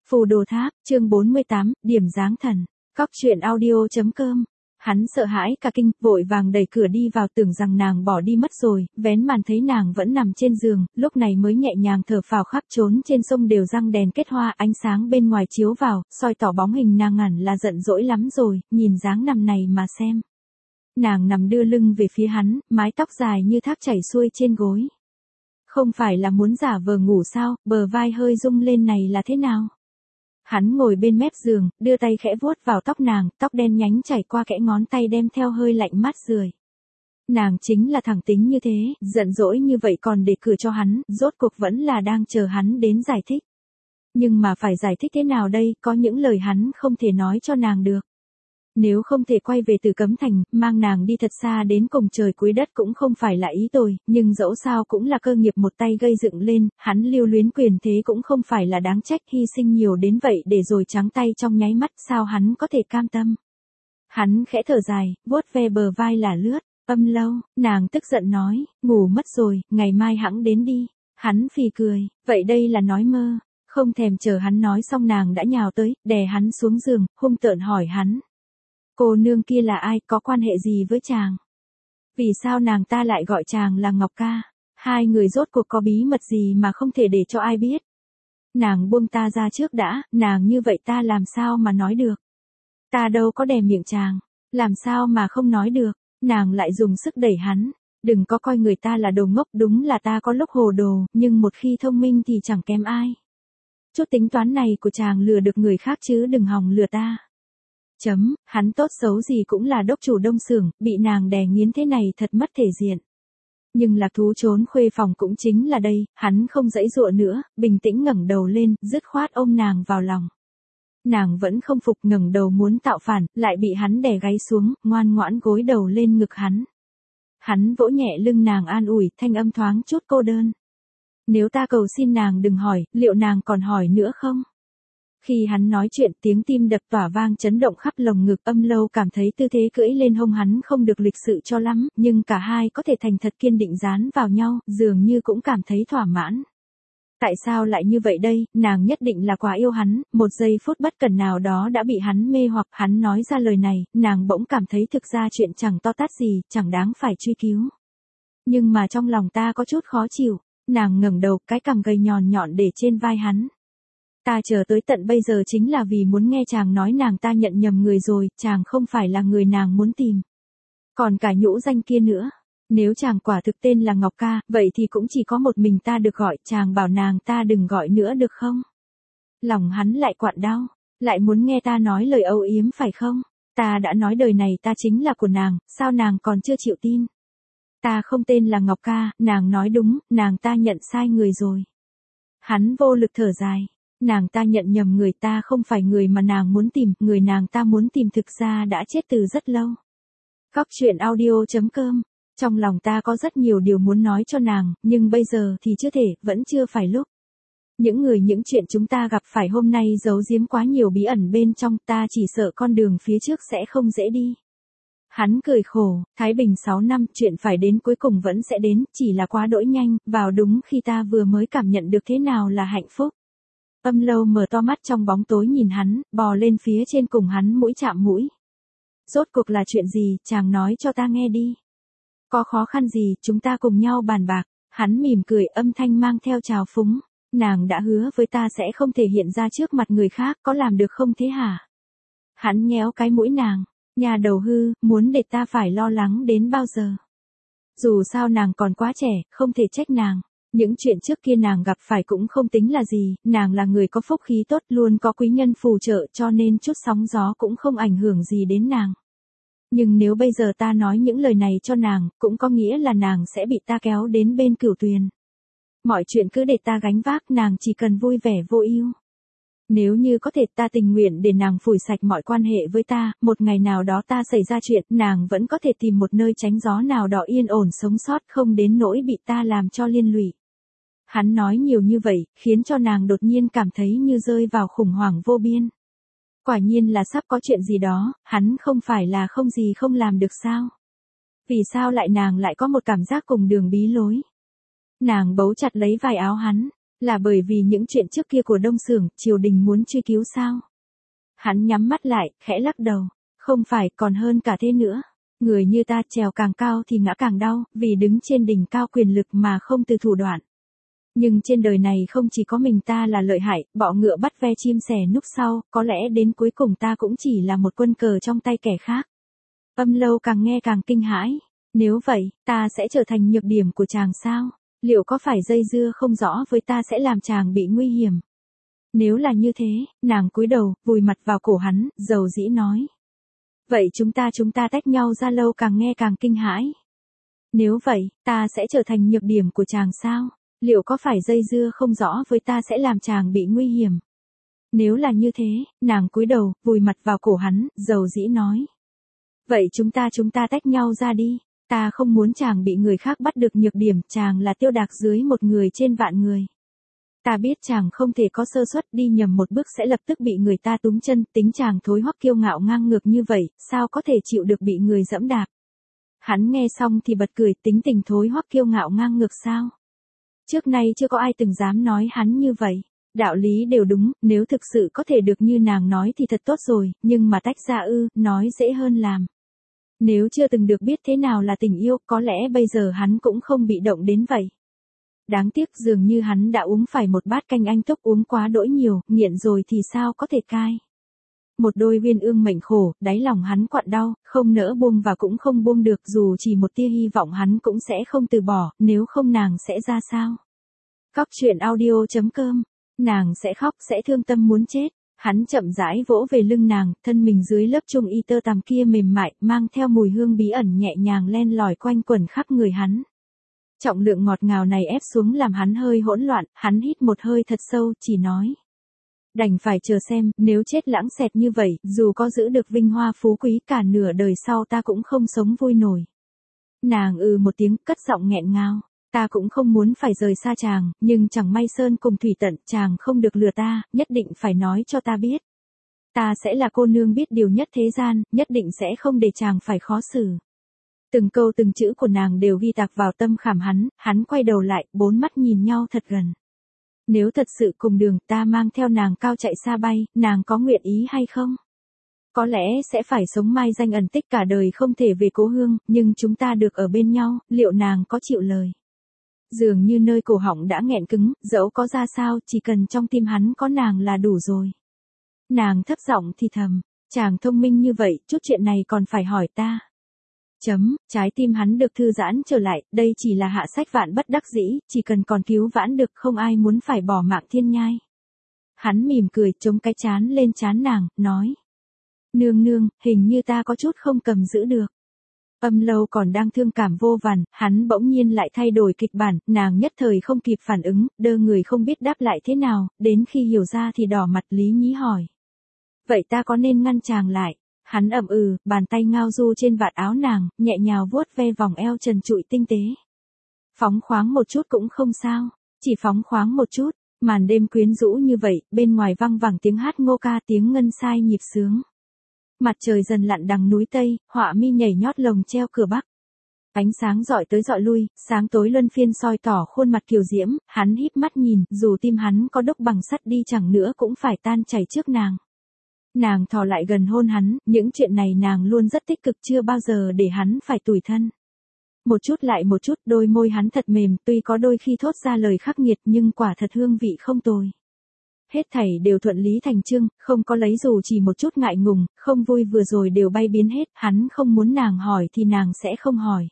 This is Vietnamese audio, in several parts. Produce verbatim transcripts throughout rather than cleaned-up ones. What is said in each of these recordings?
Phù Đồ Tháp, chương bốn mươi tám, Điểm Dáng Thần. Cóc truyện audio chấm com. Hắn sợ hãi cả kinh, vội vàng đẩy cửa đi vào, tưởng rằng nàng bỏ đi mất rồi, vén màn thấy nàng vẫn nằm trên giường, lúc này mới nhẹ nhàng thở phào. Khắp trốn trên sông đều răng đèn kết hoa, ánh sáng bên ngoài chiếu vào, soi tỏ bóng hình nàng hẳn là giận dỗi lắm rồi, nhìn dáng nằm này mà xem. Nàng nằm đưa lưng về phía hắn, mái tóc dài như thác chảy xuôi trên gối. Không phải là muốn giả vờ ngủ sao, bờ vai hơi rung lên này là thế nào? Hắn ngồi bên mép giường, đưa tay khẽ vuốt vào tóc nàng, tóc đen nhánh chảy qua kẽ ngón tay đem theo hơi lạnh mát rười. Nàng chính là thẳng tính như thế, giận dỗi như vậy còn để cửa cho hắn, rốt cuộc vẫn là đang chờ hắn đến giải thích. Nhưng mà phải giải thích thế nào đây, có những lời hắn không thể nói cho nàng được. Nếu không thể quay về Từ Cấm Thành, mang nàng đi thật xa đến cùng trời cuối đất cũng không phải là ý tồi, nhưng dẫu sao cũng là cơ nghiệp một tay gây dựng lên, hắn lưu luyến quyền thế cũng không phải là đáng trách, hy sinh nhiều đến vậy để rồi trắng tay trong nháy mắt, sao hắn có thể cam tâm. Hắn khẽ thở dài, vuốt ve bờ vai là lướt, Âm Lâu, nàng tức giận nói, ngủ mất rồi, ngày mai hẵng đến đi. Hắn phì cười, vậy đây là nói mơ, không thèm chờ hắn nói xong nàng đã nhào tới, đè hắn xuống giường, hung tợn hỏi hắn. Cô nương kia là ai, có quan hệ gì với chàng? Vì sao nàng ta lại gọi chàng là Ngọc Ca? Hai người rốt cuộc có bí mật gì mà không thể để cho ai biết? Nàng buông ta ra trước đã, nàng như vậy ta làm sao mà nói được? Ta đâu có đè miệng chàng, làm sao mà không nói được? Nàng lại dùng sức đẩy hắn, đừng có coi người ta là đồ ngốc, đúng là ta có lúc hồ đồ, nhưng một khi thông minh thì chẳng kém ai. Chút tính toán này của chàng lừa được người khác chứ đừng hòng lừa ta. Chấm, hắn tốt xấu gì cũng là đốc chủ Đông Xưởng, bị nàng đè nghiến thế này thật mất thể diện. Nhưng lạc thú trốn khuê phòng cũng chính là đây, hắn không giãy giụa nữa, bình tĩnh ngẩng đầu lên, dứt khoát ôm nàng vào lòng. Nàng vẫn không phục, ngẩng đầu muốn tạo phản, lại bị hắn đè gáy xuống, ngoan ngoãn gối đầu lên ngực hắn. Hắn vỗ nhẹ lưng nàng an ủi, thanh âm thoáng chút cô đơn. Nếu ta cầu xin nàng đừng hỏi, liệu nàng còn hỏi nữa không? Khi hắn nói chuyện, tiếng tim đập tỏa vang chấn động khắp lồng ngực. Âm Lâu cảm thấy tư thế cưỡi lên hông hắn không được lịch sự cho lắm, nhưng cả hai có thể thành thật kiên định dán vào nhau, dường như cũng cảm thấy thỏa mãn. Tại sao lại như vậy đây, nàng nhất định là quá yêu hắn, một giây phút bất cẩn nào đó đã bị hắn mê hoặc. Hắn nói ra lời này, nàng bỗng cảm thấy thực ra chuyện chẳng to tát gì, chẳng đáng phải truy cứu. Nhưng mà trong lòng ta có chút khó chịu, nàng ngẩng đầu, cái cằm gầy nhọn nhọn để trên vai hắn. Ta chờ tới tận bây giờ chính là vì muốn nghe chàng nói nàng ta nhận nhầm người rồi, chàng không phải là người nàng muốn tìm. Còn cả nhũ danh kia nữa, nếu chàng quả thực tên là Ngọc Ca, vậy thì cũng chỉ có một mình ta được gọi, chàng bảo nàng ta đừng gọi nữa được không? Lòng hắn lại quặn đau, lại muốn nghe ta nói lời âu yếm phải không? Ta đã nói đời này ta chính là của nàng, sao nàng còn chưa chịu tin? Ta không tên là Ngọc Ca, nàng nói đúng, nàng ta nhận sai người rồi. Hắn vô lực thở dài. Nàng ta nhận nhầm người, ta không phải người mà nàng muốn tìm, người nàng ta muốn tìm thực ra đã chết từ rất lâu. Cóc truyện audio chấm com. Trong lòng ta có rất nhiều điều muốn nói cho nàng, nhưng bây giờ thì chưa thể, vẫn chưa phải lúc. Những người những chuyện chúng ta gặp phải hôm nay giấu giếm quá nhiều bí ẩn bên trong, ta chỉ sợ con đường phía trước sẽ không dễ đi. Hắn cười khổ, Thái Bình sáu năm, chuyện phải đến cuối cùng vẫn sẽ đến, chỉ là quá đỗi nhanh, vào đúng khi ta vừa mới cảm nhận được thế nào là hạnh phúc. Âm Lâu mở to mắt trong bóng tối nhìn hắn, bò lên phía trên cùng hắn mũi chạm mũi. Rốt cuộc là chuyện gì, chàng nói cho ta nghe đi. Có khó khăn gì, chúng ta cùng nhau bàn bạc. Hắn mỉm cười, âm thanh mang theo trào phúng. Nàng đã hứa với ta sẽ không thể hiện ra trước mặt người khác, có làm được không thế hả? Hắn nhéo cái mũi nàng. Nhà đầu hư, muốn để ta phải lo lắng đến bao giờ? Dù sao nàng còn quá trẻ, không thể trách nàng. Những chuyện trước kia nàng gặp phải cũng không tính là gì, nàng là người có phúc khí tốt, luôn có quý nhân phù trợ, cho nên chút sóng gió cũng không ảnh hưởng gì đến nàng. Nhưng nếu bây giờ ta nói những lời này cho nàng, cũng có nghĩa là nàng sẽ bị ta kéo đến bên cửu tuyền. Mọi chuyện cứ để ta gánh vác, nàng chỉ cần vui vẻ vô ưu. Nếu như có thể, ta tình nguyện để nàng phủi sạch mọi quan hệ với ta, một ngày nào đó ta xảy ra chuyện, nàng vẫn có thể tìm một nơi tránh gió nào đó yên ổn sống sót, không đến nỗi bị ta làm cho liên lụy. Hắn nói nhiều như vậy, khiến cho nàng đột nhiên cảm thấy như rơi vào khủng hoảng vô biên. Quả nhiên là sắp có chuyện gì đó, hắn không phải là không gì không làm được sao? Vì sao lại nàng lại có một cảm giác cùng đường bí lối? Nàng bấu chặt lấy vai áo hắn, Là bởi vì những chuyện trước kia của Đông Xưởng, triều đình muốn truy cứu sao? Hắn nhắm mắt lại, khẽ lắc đầu. Không phải, còn hơn cả thế nữa. Người như ta trèo càng cao thì ngã càng đau, vì đứng trên đỉnh cao quyền lực mà không từ thủ đoạn. Nhưng trên đời này không chỉ có mình ta là lợi hại, bọ ngựa bắt ve chim sẻ núp sau, có lẽ đến cuối cùng ta cũng chỉ là một quân cờ trong tay kẻ khác. Âm Lâu càng nghe càng kinh hãi. Nếu vậy, ta sẽ trở thành nhược điểm của chàng sao? Liệu có phải dây dưa không rõ với ta sẽ làm chàng bị nguy hiểm? Nếu là như thế, nàng cúi đầu, vùi mặt vào cổ hắn, dầu dĩ nói. Vậy chúng ta chúng ta tách nhau ra. Lâu càng nghe càng kinh hãi. Nếu vậy, ta sẽ trở thành nhược điểm của chàng sao? Liệu có phải dây dưa không rõ với ta sẽ làm chàng bị nguy hiểm? Nếu là như thế, nàng cúi đầu, vùi mặt vào cổ hắn, dầu dĩ nói. Vậy chúng ta chúng ta tách nhau ra đi. Ta không muốn chàng bị người khác bắt được nhược điểm, chàng là Tiêu Đạc dưới một người trên vạn người. Ta biết chàng không thể có sơ suất, đi nhầm một bước sẽ lập tức bị người ta túm chân, tính chàng thối hoắc kiêu ngạo ngang ngược như vậy, sao có thể chịu được bị người dẫm đạp. Hắn nghe xong thì bật cười, tính tình thối hoắc kiêu ngạo ngang ngược sao? Trước nay chưa có ai từng dám nói hắn như vậy. Đạo lý đều đúng, nếu thực sự có thể được như nàng nói thì thật tốt rồi, nhưng mà tách ra ư, nói dễ hơn làm. Nếu chưa từng được biết thế nào là tình yêu, có lẽ bây giờ hắn cũng không bị động đến vậy. Đáng tiếc dường như hắn đã uống phải một bát canh anh túc, uống quá đỗi nhiều, nghiện rồi thì sao có thể cai. Một đôi uyên ương mệnh khổ, đáy lòng hắn quặn đau, không nỡ buông và cũng không buông được, dù chỉ một tia hy vọng hắn cũng sẽ không từ bỏ, nếu không nàng sẽ ra sao. Cóc truyện audio chấm com, nàng sẽ khóc, sẽ thương tâm muốn chết. Hắn chậm rãi vỗ về lưng nàng, thân mình dưới lớp trung y tơ tằm kia mềm mại, mang theo mùi hương bí ẩn nhẹ nhàng len lỏi quanh quẩn khắp người hắn. Trọng lượng ngọt ngào này ép xuống làm hắn hơi hỗn loạn, hắn hít một hơi thật sâu, chỉ nói. Đành phải chờ xem, nếu chết lãng xẹt như vậy, dù có giữ được vinh hoa phú quý cả nửa đời sau ta cũng không sống vui nổi. Nàng ừ một tiếng, cất giọng nghẹn ngào. Ta cũng không muốn phải rời xa chàng, nhưng chẳng may sơn cùng thủy tận, chàng không được lừa ta, nhất định phải nói cho ta biết. Ta sẽ là cô nương biết điều nhất thế gian, nhất định sẽ không để chàng phải khó xử. Từng câu từng chữ của nàng đều ghi tạc vào tâm khảm hắn, hắn quay đầu lại, bốn mắt nhìn nhau thật gần. Nếu thật sự cùng đường, ta mang theo nàng cao chạy xa bay, nàng có nguyện ý hay không? Có lẽ sẽ phải sống mai danh ẩn tích cả đời không thể về cố hương, nhưng chúng ta được ở bên nhau, liệu nàng có chịu lời? Dường như nơi cổ họng đã nghẹn cứng, dẫu có ra sao, chỉ cần trong tim hắn có nàng là đủ rồi. Nàng thấp giọng thì thầm, chàng thông minh như vậy, chút chuyện này còn phải hỏi ta. Chấm, trái tim hắn được thư giãn trở lại, đây chỉ là hạ sách vạn bất đắc dĩ, chỉ cần còn cứu vãn được không ai muốn phải bỏ mạng thiên nhai. Hắn mỉm cười, chống cái chán lên chán nàng, nói. Nương nương, hình như ta có chút không cầm giữ được. Âm Lâu còn đang thương cảm vô vàn, hắn bỗng nhiên lại thay đổi kịch bản, nàng nhất thời không kịp phản ứng, đơ người không biết đáp lại thế nào, đến khi hiểu ra thì đỏ mặt lý nhí hỏi. Vậy ta có nên ngăn chàng lại? Hắn ậm ừ, bàn tay ngao du trên vạt áo nàng, nhẹ nhào vuốt ve vòng eo trần trụi tinh tế. Phóng khoáng một chút cũng không sao, chỉ phóng khoáng một chút, màn đêm quyến rũ như vậy, bên ngoài văng vẳng tiếng hát ngô ca, tiếng ngân sai nhịp sướng. Mặt trời dần lặn đằng núi Tây, họa mi nhảy nhót lồng treo cửa Bắc. Ánh sáng dọi tới dọi lui, sáng tối luân phiên soi tỏ khuôn mặt kiều diễm, hắn híp mắt nhìn, dù tim hắn có đúc bằng sắt đi chẳng nữa cũng phải tan chảy trước nàng. Nàng thò lại gần hôn hắn, những chuyện này nàng luôn rất tích cực, chưa bao giờ để hắn phải tủi thân. Một chút lại một chút, đôi môi hắn thật mềm, tuy có đôi khi thốt ra lời khắc nghiệt nhưng quả thật hương vị không tồi. Hết thảy đều thuận lý thành chương, không có lấy dù chỉ một chút ngại ngùng, không vui vừa rồi đều bay biến hết, hắn không muốn nàng hỏi thì nàng sẽ không hỏi.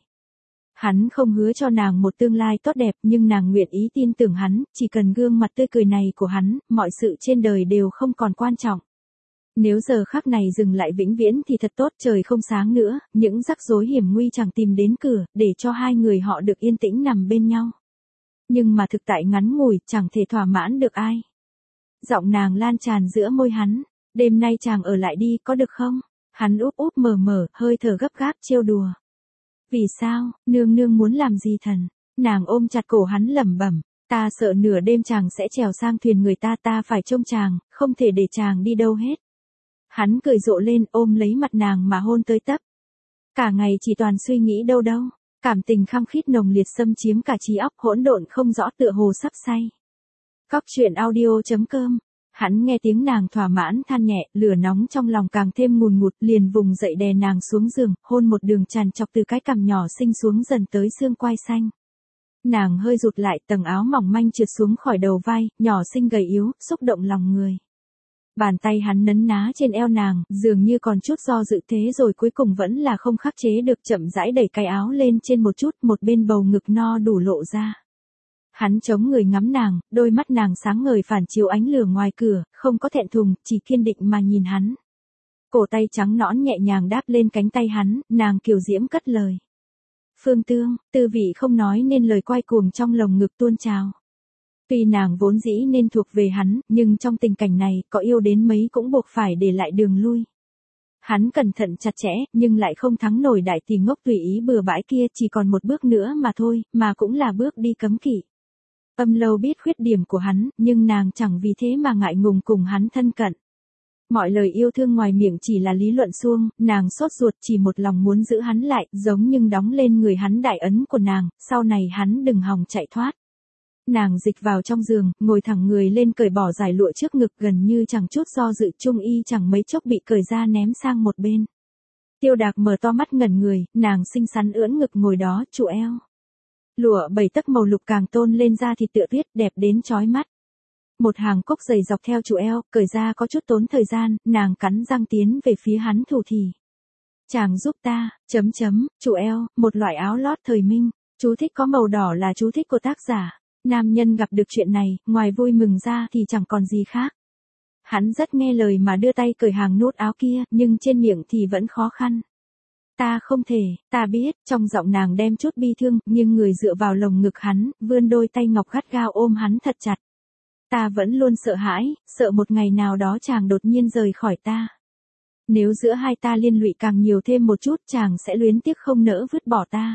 Hắn không hứa cho nàng một tương lai tốt đẹp nhưng nàng nguyện ý tin tưởng hắn, chỉ cần gương mặt tươi cười này của hắn, mọi sự trên đời đều không còn quan trọng. Nếu giờ khắc này dừng lại vĩnh viễn thì thật tốt, trời không sáng nữa, những rắc rối hiểm nguy chẳng tìm đến cửa, để cho hai người họ được yên tĩnh nằm bên nhau. Nhưng mà thực tại ngắn ngủi, chẳng thể thỏa mãn được ai. Giọng nàng lan tràn giữa môi hắn, đêm nay chàng ở lại đi, có được không? Hắn úp úp mở mở, hơi thở gấp gáp trêu đùa. Vì sao, nương nương muốn làm gì thần? Nàng ôm chặt cổ hắn lẩm bẩm, ta sợ nửa đêm chàng sẽ trèo sang thuyền người ta, ta phải trông chàng, không thể để chàng đi đâu hết. Hắn cười rộ lên, ôm lấy mặt nàng mà hôn tới tấp. Cả ngày chỉ toàn suy nghĩ đâu đâu, cảm tình khăng khít nồng liệt xâm chiếm cả trí óc, hỗn độn không rõ tựa hồ sắp say. Cóc truyện audio chấm com. Hắn nghe tiếng nàng thỏa mãn than nhẹ, lửa nóng trong lòng càng thêm ngùn ngụt, liền vùng dậy đè nàng xuống giường, hôn một đường tràn chọc từ cái cằm nhỏ xinh xuống dần tới xương quai xanh. Nàng hơi rụt lại, tầng áo mỏng manh trượt xuống khỏi đầu vai, nhỏ xinh gầy yếu, xúc động lòng người. Bàn tay hắn nấn ná trên eo nàng, dường như còn chút do dự thế rồi cuối cùng vẫn là không khắc chế được, chậm rãi đẩy cái áo lên trên một chút, một bên bầu ngực no đủ lộ ra. Hắn chống người ngắm nàng, đôi mắt nàng sáng ngời phản chiếu ánh lửa ngoài cửa, không có thẹn thùng, chỉ kiên định mà nhìn hắn. Cổ tay trắng nõn nhẹ nhàng đáp lên cánh tay hắn, nàng kiều diễm cất lời. Phương Tương, tư vị không nói nên lời quay cuồng trong lồng ngực tuôn trào. Tuy nàng vốn dĩ nên thuộc về hắn, nhưng trong tình cảnh này, có yêu đến mấy cũng buộc phải để lại đường lui. Hắn cẩn thận chặt chẽ, nhưng lại không thắng nổi đại tỷ ngốc tùy ý bừa bãi kia, chỉ còn một bước nữa mà thôi, mà cũng là bước đi cấm kỵ. Âm Lâu biết khuyết điểm của hắn, nhưng nàng chẳng vì thế mà ngại ngùng cùng hắn thân cận. Mọi lời yêu thương ngoài miệng chỉ là lý luận suông, nàng sốt ruột chỉ một lòng muốn giữ hắn lại, giống nhưng đóng lên người hắn đại ấn của nàng, sau này hắn đừng hòng chạy thoát. Nàng dịch vào trong giường, ngồi thẳng người lên cởi bỏ dải lụa trước ngực, gần như chẳng chút do dự, trung y chẳng mấy chốc bị cởi ra ném sang một bên. Tiêu Đạc mở to mắt ngẩn người, nàng xinh xắn ưỡn ngực ngồi đó, trụ eo. Lụa bảy tấc màu lục càng tôn lên da thịt tựa tuyết, đẹp đến chói mắt. Một hàng cúc dày dọc theo trụ eo, cởi ra có chút tốn thời gian, nàng cắn răng tiến về phía hắn thủ thỉ. Chàng giúp ta, chấm chấm, trụ eo, một loại áo lót thời minh, chú thích có màu đỏ là chú thích của tác giả. Nam nhân gặp được chuyện này, ngoài vui mừng ra thì chẳng còn gì khác. Hắn rất nghe lời mà đưa tay cởi hàng nút áo kia, nhưng trên miệng thì vẫn khó khăn. Ta không thể, ta biết, trong giọng nàng đem chút bi thương, nhưng người dựa vào lồng ngực hắn, vươn đôi tay ngọc gắt gao ôm hắn thật chặt. Ta vẫn luôn sợ hãi, sợ một ngày nào đó chàng đột nhiên rời khỏi ta. Nếu giữa hai ta liên lụy càng nhiều thêm một chút, chàng sẽ luyến tiếc không nỡ vứt bỏ ta.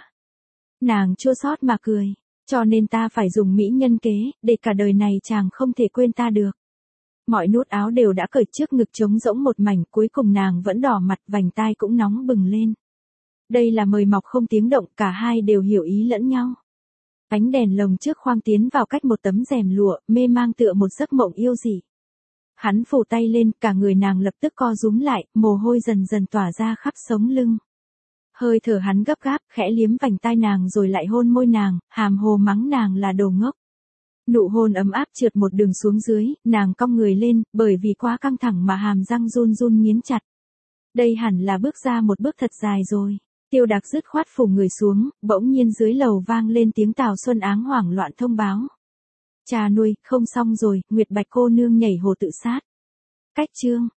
Nàng chua xót mà cười. Cho nên ta phải dùng mỹ nhân kế, để cả đời này chàng không thể quên ta được. Mọi nút áo đều đã cởi, trước ngực trống rỗng một mảnh, cuối cùng nàng vẫn đỏ mặt, vành tai cũng nóng bừng lên. Đây là mời mọc không tiếng động, cả hai đều hiểu ý lẫn nhau. Ánh đèn lồng trước khoang tiến vào cách một tấm rèm lụa, mê mang tựa một giấc mộng yêu dị. Hắn phủ tay lên, cả người nàng lập tức co rúm lại, mồ hôi dần dần tỏa ra khắp sống lưng. Hơi thở hắn gấp gáp, khẽ liếm vành tai nàng rồi lại hôn môi nàng, hàm hồ mắng nàng là đồ ngốc. Nụ hôn ấm áp trượt một đường xuống dưới, nàng cong người lên, bởi vì quá căng thẳng mà hàm răng run run nghiến chặt. Đây hẳn là bước ra một bước thật dài rồi. Tiêu Đạc dứt khoát phủ người xuống, bỗng nhiên dưới lầu vang lên tiếng Tào Xuân Áng hoảng loạn thông báo. Cha nuôi, không xong rồi, Nguyệt Bạch cô nương nhảy hồ tự sát. Cách chương.